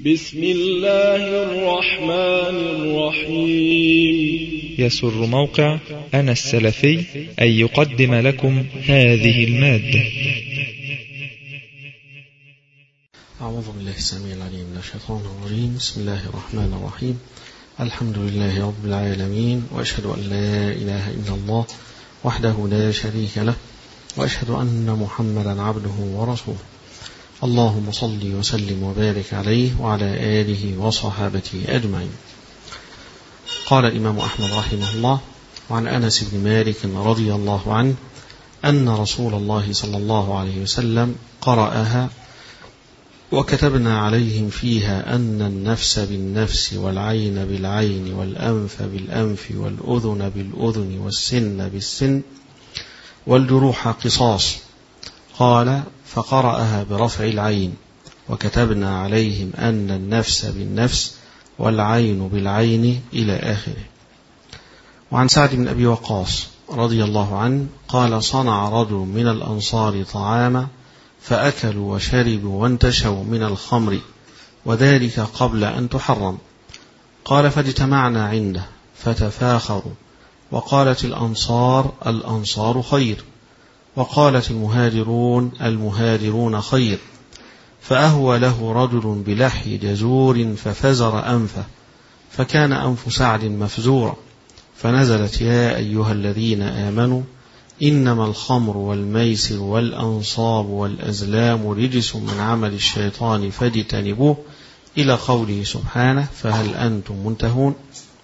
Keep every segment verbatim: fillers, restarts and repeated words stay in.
بسم الله الرحمن الرحيم. يسر موقع أنا السلفي أن يقدم لكم هذه المادة. أعوذ بالله السميع العليم من الشيطان الرجيم. بسم الله الرحمن الرحيم. الحمد لله رب العالمين، وأشهد أن لا إله إلا الله وحده لا شريك له، وأشهد أن محمدا عبده ورسوله. اللهم صل وسلم وبارك عليه وعلى آله وصحابته أجمعين. قال الإمام أحمد رحمه الله: وعن أنس بن مالك رضي الله عنه أن رسول الله صلى الله عليه وسلم قرأها: وكتبنا عليهم فيها أن النفس بالنفس والعين بالعين والأنف بالأنف والأذن بالأذن والسن بالسن والجروح قصاص. قال: فقرأها برفع العين: وكتبنا عليهم أن النفس بالنفس والعين بالعين إلى آخره. وعن سعد بن أبي وقاص رضي الله عنه قال: صنع رجل من الأنصار طعاما فأكلوا وشربوا وانتشوا من الخمر، وذلك قبل أن تحرم. قال: فاجتمعنا عنده فتفاخروا، وقالت الأنصار الأنصار خير، وقالت المهاجرون المهاجرون خير. فأهوى له رجل بلحي جزور ففزر أنفه، فكان أنف سعد مفزورا، فنزلت: يا أيها الذين آمنوا إنما الخمر والميسر والأنصاب والأزلام رجس من عمل الشيطان فاجتنبوه، إلى قوله سبحانه: فهل أنتم منتهون؟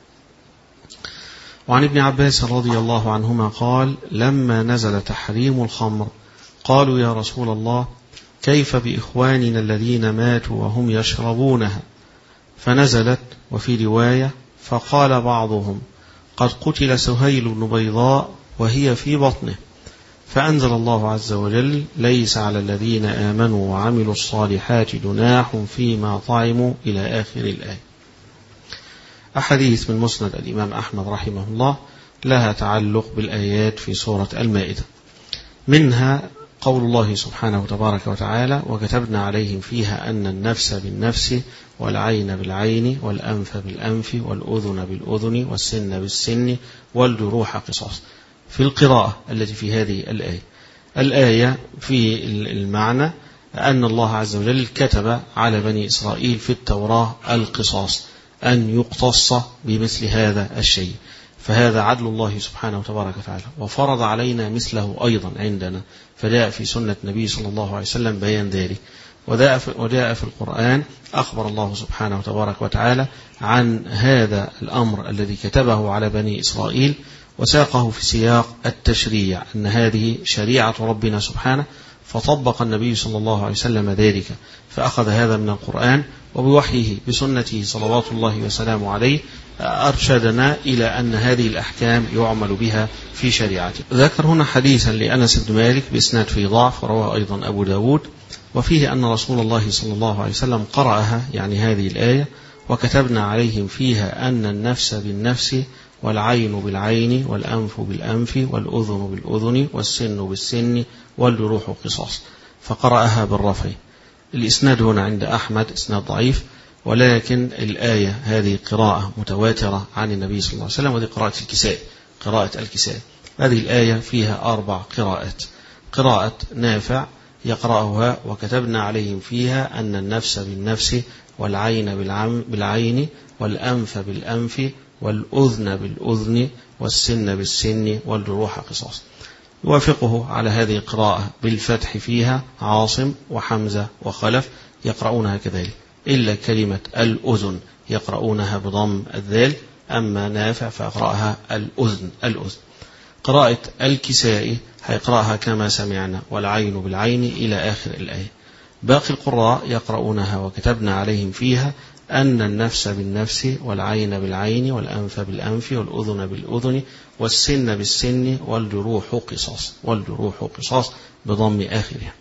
وعن ابن عباس رضي الله عنهما قال: لما نزل تحريم الخمر قالوا: يا رسول الله، كيف بإخواننا الذين ماتوا وهم يشربونها؟ فنزلت. وفي رواية: فقال بعضهم: قد قتل سهيل بن بيضاء وهي في بطنه. فأنزل الله عز وجل: ليس على الذين آمنوا وعملوا الصالحات جناح فيما طعموا، إلى آخر الآية. أحاديث من مسند الإمام أحمد رحمه الله لها تعلق بالآيات في سورة المائدة، منها قول الله سبحانه تبارك وتعالى: وكتبنا عليهم فيها أن النفس بالنفس والعين بالعين والأنف بالأنف والأذن بالأذن والسن بالسن والجروح قصاص. في القراءة التي في هذه الآية، الآية في المعنى أن الله عز وجل كتب على بني إسرائيل في التوراة القصاص، أن يقتص بمثل هذا الشيء، فهذا عدل الله سبحانه وتبارك وتعالى، وفرض علينا مثله أيضا عندنا، فجاء في سنة النبي صلى الله عليه وسلم بيان ذلك، وجاء في القرآن أخبر الله سبحانه وتبارك وتعالى عن هذا الأمر الذي كتبه على بني إسرائيل، وساقه في سياق التشريع أن هذه شريعة ربنا سبحانه، فطبق النبي صلى الله عليه وسلم ذلك، فأخذ هذا من القرآن، وبوحيه بسنته صلوات الله وسلامه عليه أرشدنا إلى أن هذه الأحكام يعمل بها في شريعته. ذكر هنا حديثا لأنس بن مالك بإسناد فيه ضعف، ورواه أيضا أبو داود، وفيه أن رسول الله صلى الله عليه وسلم قرأها، يعني هذه الآية: وكتبنا عليهم فيها أن النفس بالنفس والعين بالعين والأنف بالأنف والأذن بالأذن والسن بالسن والجروح قصاص، فقرأها بالرفع. الإسناد هنا عند أحمد إسناد ضعيف، ولكن الآية هذه قراءة متواترة عن النبي صلى الله عليه وسلم، وهذه قراءة الكساء قراءة الكساء هذه الآية فيها أربع قراءات: قراءة نافع يقرأها: وكتبنا عليهم فيها أن النفس بالنفس والعين بالعين والأنف بالأنف والأذن بالأذن والسن بالسن والجروح قصاص. يوافقه على هذه القراءة بالفتح فيها عاصم وحمزة وخلف يقرؤونها كذلك، إلا كلمة الأذن يقرؤونها بضم الذال، أما نافع فأقرأها الأذن الأذن. قراءة الكسائي هيقرأها كما سمعنا: والعين بالعين، إلى آخر الآية. باقي القراء يقرؤونها: وكتبنا عليهم فيها أن النفس بالنفس والعين بالعين والأنف بالأنف والأذن بالأذن والسن بالسن والجروح قصاص والجروح قصاص بضم آخرها.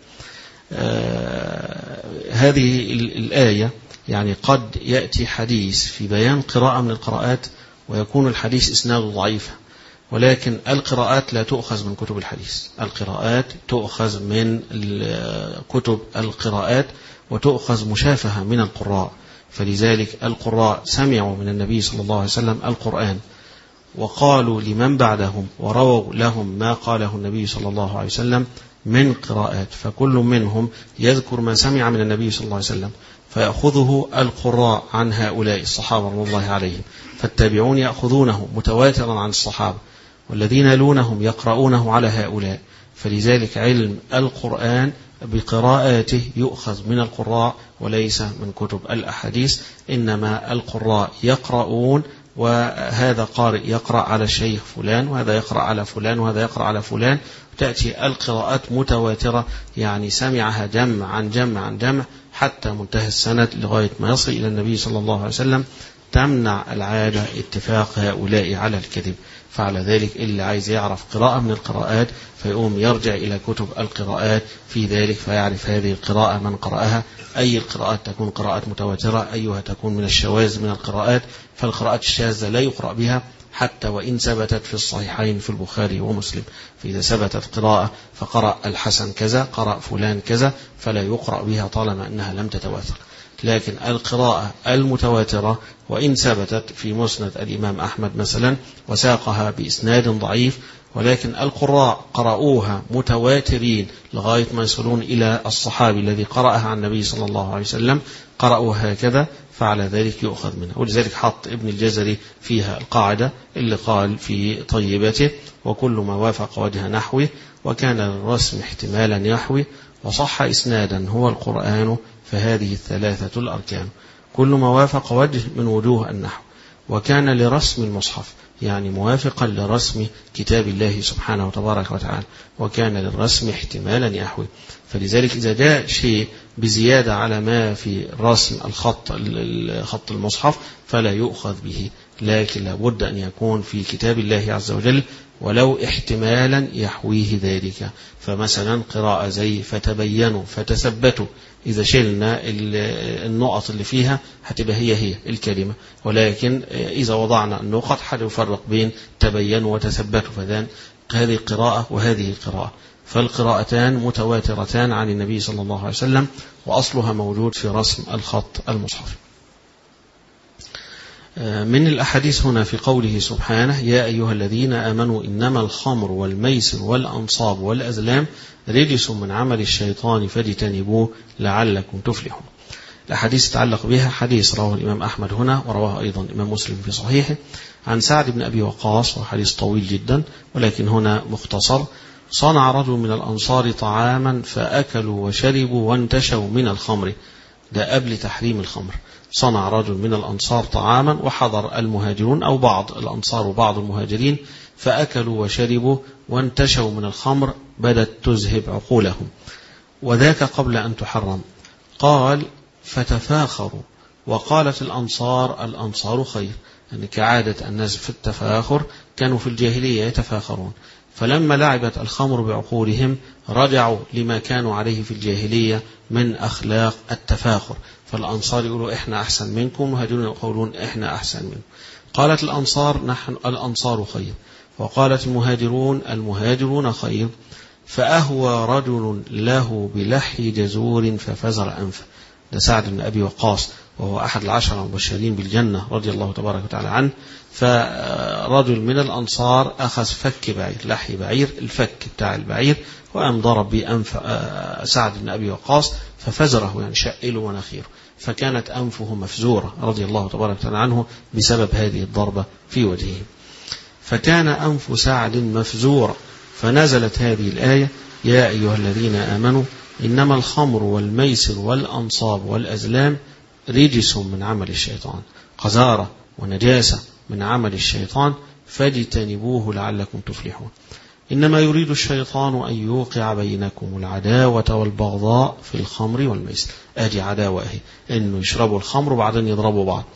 آه هذه الآية يعني قد يأتي حديث في بيان قراءة من القراءات ويكون الحديث إسناده ضعيفا، ولكن القراءات لا تؤخذ من كتب الحديث، القراءات تؤخذ من كتب القراءات وتؤخذ مشافهة من القراء، فلذلك القراء سمعوا من النبي صلى الله عليه وسلم القرآن وقالوا لمن بعدهم ورووا لهم ما قاله النبي صلى الله عليه وسلم من قراءات، فكل منهم يذكر ما سمع من النبي صلى الله عليه وسلم فيأخذه القراء عن هؤلاء الصحابة رضي الله عليهم، فالتابعون يأخذونه متواترا عن الصحابة، والذين يلونهم يقرؤونه على هؤلاء. فلذلك علم القرآن بقراءاته يؤخذ من القراء وليس من كتب الأحاديث، إنما القراء يقرؤون، وهذا قارئ يقرأ على الشيخ فلان وهذا يقرأ على فلان وهذا يقرأ على فلان، تأتي القراءات متواترة، يعني سمعها جمع عن جمع عن جمع حتى منتهى السند لغاية ما يصل إلى النبي صلى الله عليه وسلم. تمنع العادة اتفاق هؤلاء على الكذب. فعلى ذلك اللي عايز يعرف قراءة من القراءات فيقوم يرجع إلى كتب القراءات في ذلك فيعرف هذه القراءة من قرأها، أي القراءات تكون قراءات متواترة، أيها تكون من الشواذ من القراءات. فالقراءات الشاذة لا يقرأ بها حتى وإن ثبتت في الصحيحين في البخاري ومسلم، فإذا ثبتت قراءة فقرأ الحسن كذا قرأ فلان كذا فلا يقرأ بها طالما أنها لم تتواتر. لكن القراءة المتواترة وإن ثبتت في مسند الإمام أحمد مثلا وساقها بإسناد ضعيف، ولكن القراء قرأوها متواترين لغاية ما يصلون إلى الصحابي الذي قرأها عن النبي صلى الله عليه وسلم قرأوها هكذا، فعلى ذلك يؤخذ منها. ولذلك حط ابن الجزري فيها القاعدة اللي قال في طيبته: وكل ما وافق وجه نحوه وكان للرسم احتمالا يحوي وصح إسنادا هو القرآن فهذه الثلاثة الأركان. كل ما وافق وجه من وجوه النحو وكان لرسم المصحف، يعني موافقا لرسم كتاب الله سبحانه وتبارك وتعالى، وكان للرسم احتمالا يحوي. فلذلك إذا جاء شيء بزيادة على ما في رسم الخط خط المصحف فلا يؤخذ به، لكن لابد أن يكون في كتاب الله عز وجل ولو احتمالا يحويه ذلك. فمثلا قراءة زي فتبينوا فتثبتوا، إذا شلنا النقط اللي فيها هتبقى هي هي الكلمة، ولكن إذا وضعنا النقط هنفرق بين تبينوا وتثبتوا، فذان هذه قراءة وهذه قراءة. فالقراءتان متواترتان عن النبي صلى الله عليه وسلم، وأصلها موجود في رسم الخط المصحف. من الأحاديث هنا في قوله سبحانه: يا أيها الذين آمنوا إنما الخمر والميسر والأنصاب والأزلام رجس من عمل الشيطان فاجتنبوه لعلكم تفلحون. الأحاديث تتعلق بها حديث رواه الإمام أحمد هنا، ورواه أيضا الإمام مسلم في صحيحه عن سعد بن أبي وقاص، وحديث طويل جدا ولكن هنا مختصر: صنع رجل من الأنصار طعاما فأكلوا وشربوا وانتشوا من الخمر. ده قبل تحريم الخمر. صنع رجل من الأنصار طعاما وحضر المهاجرون أو بعض الأنصار وبعض المهاجرين فأكلوا وشربوا وانتشوا من الخمر بدت تذهب عقولهم، وذاك قبل أن تحرم. قال: فتفاخروا، وقالت الأنصار الأنصار خير، يعني كعادة الناس في التفاخر كانوا في الجاهلية يتفاخرون، فلما لعبت الخمر بعقولهم رجعوا لما كانوا عليه في الجاهلية من أخلاق التفاخر. فالأنصار يقولوا إحنا أحسن منكم، والمهاجرون يقولون إحنا أحسن منكم. قالت الأنصار نحن الأنصار خير، وقالت المهاجرون المهاجرون خير. فأهوى رجل له بلحي جزور ففزر أنفه. ده سعد بن أبي وقاص وهو أحد العشرة المبشرين بالجنة رضي الله تبارك وتعالى عنه. فرجل من الأنصار أخذ فك بعير، لحي بعير، الفك بتاع البعير، وقام ضرب بأنف سعد بن أبي وقاص ففزره، يعني شقله مناخيره، فكانت أنفه مفزورة رضي الله تبارك وتعالى عنه بسبب هذه الضربة في وجهه. فكان أنف سعد مفزورة، فنزلت هذه الآية: يا أيها الذين آمنوا إنما الخمر والميسر والأنصاب والأزلام رجس من عمل الشيطان، قذارة ونجاسة من عمل الشيطان فاجتنبوه لعلكم تفلحون. إنما يريد الشيطان أن يوقع بينكم العداوة والبغضاء في الخمر والميسر. أدي عداوة أهي، إنه يشربوا الخمر وبعدين يضربوا بعض.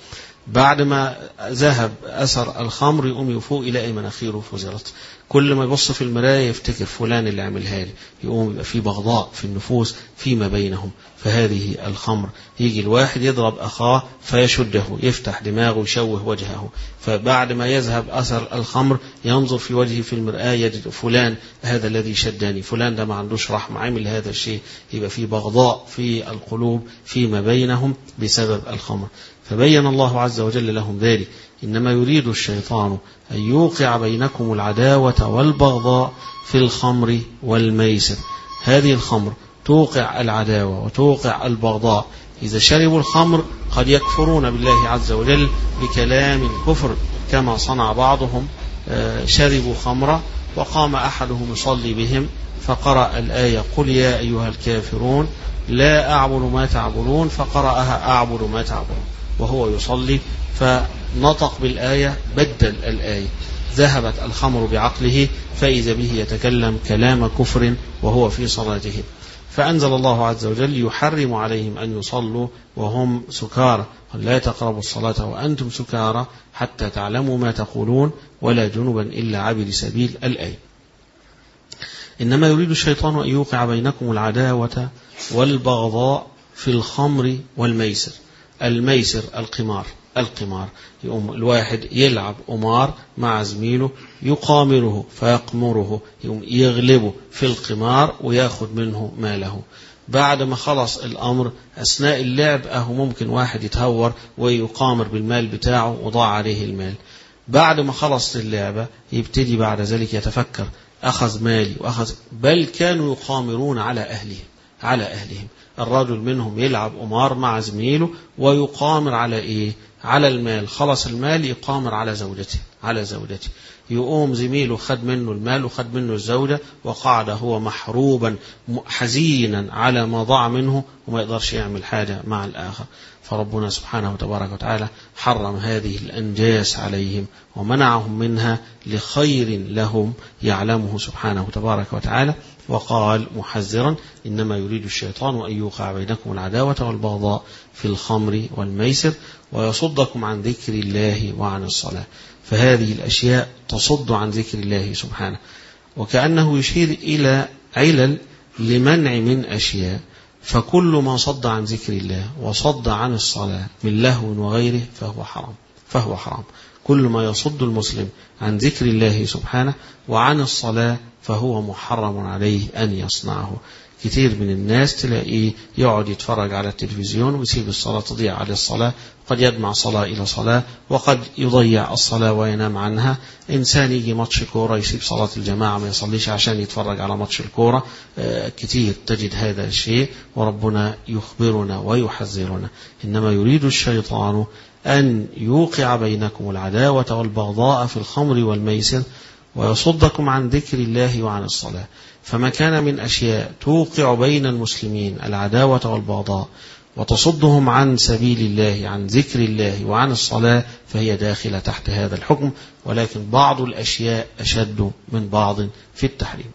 بعد ما ذهب أثر الخمر يقوم يفوق إلى مناخيره فزرت. كل ما يبص في المراية يفتكر فلان اللي عملها لي، يقوم يبقى في بغضاء في النفوس فيما بينهم. فهذه الخمر. يجي الواحد يضرب أخاه فيشده، يفتح دماغه يشوه وجهه، فبعد ما يذهب أثر الخمر ينظر في وجهه في المرآة يجد فلان هذا الذي شدني، فلان ده ما عندوش رحمة، عمل هذا الشيء. يبقى في بغضاء في القلوب فيما بينهم بسبب الخمر. فبين الله عز وجل لهم ذلك: إنما يريد الشيطان أن يوقع بينكم العداوة والبغضاء في الخمر والميسر. هذه الخمر توقع العداوة وتوقع البغضاء. إذا شربوا الخمر قد يكفرون بالله عز وجل بكلام الكفر، كما صنع بعضهم. شربوا خمرة وقام أحدهم يصلي بهم فقرأ الآية: قل يا أيها الكافرون لا أعبد ما تعبدون، فقرأها: أعبد ما تعبدون، وهو يصلي، فنطق بالآية بدل الآية. ذهبت الخمر بعقله فإذا به يتكلم كلام كفر وهو في صلاته. فأنزل الله عز وجل يحرم عليهم أن يصلوا وهم سكارى: لا تقربوا الصلاة وأنتم سكارى حتى تعلموا ما تقولون ولا جنبا إلا عابر سبيل. الآية. إنما يريد الشيطان أن يوقع بينكم العداوة والبغضاء في الخمر والميسر. الميسر القمار. القمار يقوم الواحد يلعب قمار مع زميله، يقامره فيقمره، يقوم يغلبه في القمار وياخد منه ماله. بعد ما خلص الأمر أثناء اللعب أهو ممكن واحد يتهور ويقامر بالمال بتاعه وضاع عليه المال. بعد ما خلص اللعبة يبتدي بعد ذلك يتفكر: أخذ مالي وأخذ، بل كانوا يقامرون على أهلهم على أهلهم. الرجل منهم يلعب قمار مع زميله ويقامر على إيه؟ على المال. خلص المال يقامر على زوجته على زوجته يقوم زميله خد منه المال وخد منه الزوجة، وقعد هو محروبا حزينا على ما ضاع منه وما يقدرش يعمل حاجة مع الآخر. فربنا سبحانه وتبارك وتعالى حرم هذه الأنجاس عليهم ومنعهم منها لخير لهم يعلمه سبحانه وتبارك وتعالى. وقال محذرا: إنما يريد الشيطان أن يوقع بينكم العداوة والبغضاء في الخمر والميسر ويصدكم عن ذكر الله وعن الصلاة. فهذه الأشياء تصد عن ذكر الله سبحانه، وكأنه يشير إلى علل لمنع من أشياء. فكل ما صد عن ذكر الله وصد عن الصلاة من لهو وغيره فهو حرام فهو حرام. كل ما يصد المسلم عن ذكر الله سبحانه وعن الصلاة فهو محرم عليه أن يصنعه. كتير من الناس تلاقيه يقعد يتفرج على التلفزيون ويسيب الصلاة تضيع على الصلاة، قد يجمع صلاة إلى صلاة وقد يضيع الصلاة وينام عنها. إنسان يجي ماتش كورة يسيب صلاة الجماعة ما يصليش عشان يتفرج على ماتش الكورة. كتير تجد هذا الشيء، وربنا يخبرنا ويحذرنا: إنما يريد الشيطان أن يوقع بينكم العداوة والبغضاء في الخمر والميسر ويصدكم عن ذكر الله وعن الصلاة. فما كان من أشياء توقع بين المسلمين العداوة والبغضاء وتصدهم عن سبيل الله عن ذكر الله وعن الصلاة فهي داخلة تحت هذا الحكم، ولكن بعض الأشياء أشد من بعض في التحريم.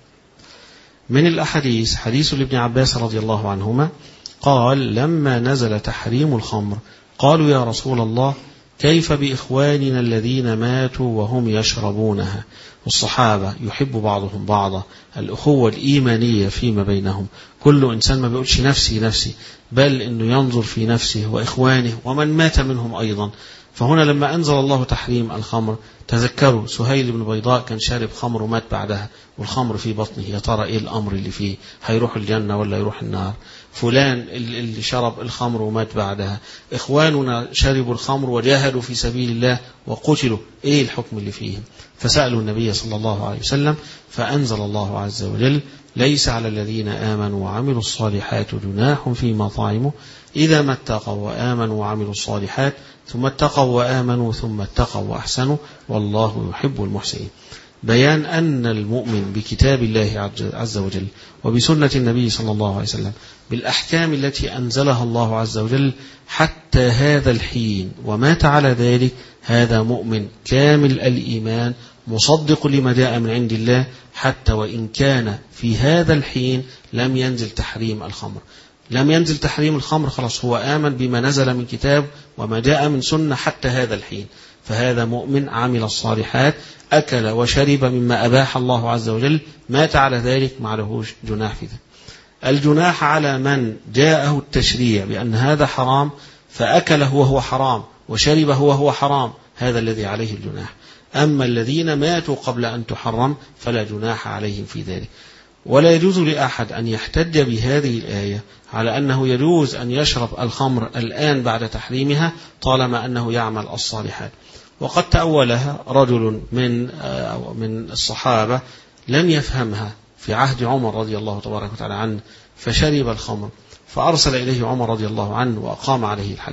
من الأحاديث حديث لابن عباس رضي الله عنهما قال: لما نزل تحريم الخمر قالوا: يا رسول الله كيف بإخواننا الذين ماتوا وهم يشربونها؟ والصحابة يحب بعضهم بعضا، الأخوة الإيمانية فيما بينهم. كل إنسان ما بيقولش نفسي نفسي، بل إنه ينظر في نفسه وإخوانه ومن مات منهم أيضا. فهنا لما أنزل الله تحريم الخمر تذكروا سهيل بن بيضاء كان شارب خمر ومات بعدها، والخمر في بطنه، يا ترى إيه الأمر اللي فيه؟ هيروح الجنة ولا يروح النار؟ فلان اللي شرب الخمر ومات بعدها، إخواننا شربوا الخمر وجاهدوا في سبيل الله وقتلوا، إيه الحكم اللي فيهم؟ فسألوا النبي صلى الله عليه وسلم فأنزل الله عز وجل: ليس على الذين آمنوا وعملوا الصالحات جناح فيما طعموا إذا ما اتقوا وآمنوا وعملوا الصالحات ثم اتقوا وآمنوا ثم اتقوا وأحسنوا والله يحب المحسنين. بيان أن المؤمن بكتاب الله عز وجل وبسنة النبي صلى الله عليه وسلم بالأحكام التي أنزلها الله عز وجل حتى هذا الحين ومات على ذلك، هذا مؤمن كامل الإيمان مصدق لما جاء من عند الله، حتى وإن كان في هذا الحين لم ينزل تحريم الخمر. لم ينزل تحريم الخمر، خلاص هو آمن بما نزل من كتاب وما جاء من سنة حتى هذا الحين، فهذا مؤمن عمل الصالحات أكل وشرب مما أباح الله عز وجل، مات على ذلك ما عليهوش جناح في ذلك. الجناح على من جاءه التشريع بأن هذا حرام فأكله وهو حرام وشربه وهو حرام، هذا الذي عليه الجناح. أما الذين ماتوا قبل أن تحرم فلا جناح عليهم في ذلك. ولا يجوز لأحد أن يحتج بهذه الآية على أنه يجوز أن يشرب الخمر الآن بعد تحريمها طالما أنه يعمل الصالحات. وقد تأولها رجل من من الصحابة لم يفهمها في عهد عمر رضي الله تبارك وتعالى عنه، فشرب الخمر فأرسل إليه عمر رضي الله عنه وأقام عليه الحد،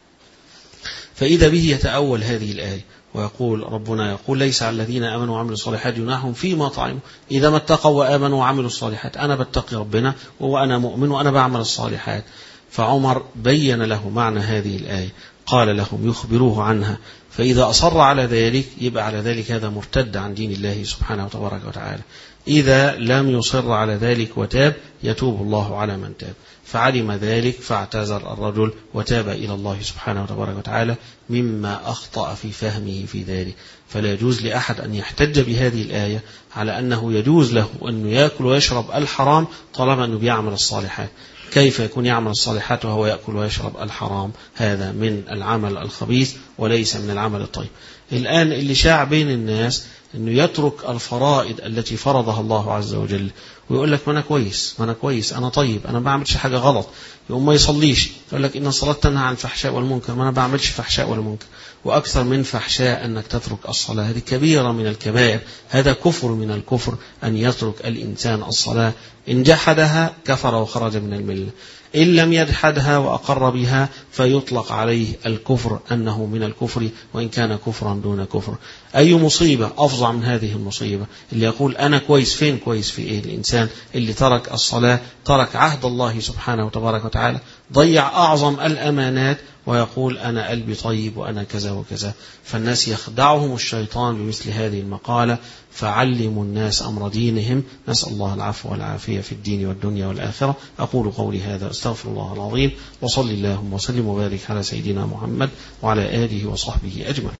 فإذا به يتأول هذه الآية ويقول ربنا يقول ليس على الذين آمنوا وعملوا الصالحات جناح فيما طعموا إذا ما اتقوا وآمنوا وعملوا الصالحات. أنا بتقي ربنا وأنا مؤمن وأنا بعمل الصالحات. فعمر بين له معنى هذه الآية، قال لهم يخبروه عنها، فإذا أصر على ذلك يبقى على ذلك هذا مرتد عن دين الله سبحانه وتبارك وتعالى. إذا لم يصر على ذلك وتاب يتوب الله على من تاب. فعلم ذلك فاعتذر الرجل وتاب إلى الله سبحانه وتبارك وتعالى مما أخطأ في فهمه في ذلك. فلا يجوز لأحد أن يحتج بهذه الآية على أنه يجوز له أنه يأكل ويشرب الحرام طالما أنه بيعمل الصالحات. كيف يكون يعمل الصالحات وهو يأكل ويشرب الحرام؟ هذا من العمل الخبيث وليس من العمل الطيب. الآن اللي شاع بين الناس أنه يترك الفرائض التي فرضها الله عز وجل ويقول لك ما أنا كويس ما أنا كويس أنا طيب أنا ما بعملش حاجة غلط، يقوم ما يصليش يقول لك إن الصلاة تنهى عن الفحشاء والمنكر، ما أنا بعملش فحشاء ولا منكر. وأكثر من فحشاء أنك تترك الصلاة، هذه كبيرة من الكبائر، هذا كفر من الكفر أن يترك الإنسان الصلاة. إن جحدها كفر وخرج من الملة، إن لم يجحدها وأقر بها فيطلق عليه الكفر أنه من الكفر وإن كان كفرا دون كفر. أي مصيبة أفظع من هذه المصيبة اللي يقول أنا كويس؟ فين كويس في إيه؟ الإنسان اللي ترك الصلاة ترك عهد الله سبحانه وتبارك وتعالى، ضيع أعظم الأمانات ويقول أنا قلبي طيب وأنا كذا وكذا. فالناس يخدعهم الشيطان بمثل هذه المقالة، فعلموا الناس أمر دينهم. نسأل الله العفو والعافية في الدين والدنيا والآخرة. أقول قولي هذا أستغفر الله العظيم، وصل اللهم وسلم وبارك على سيدنا محمد وعلى آله وصحبه أجمعين.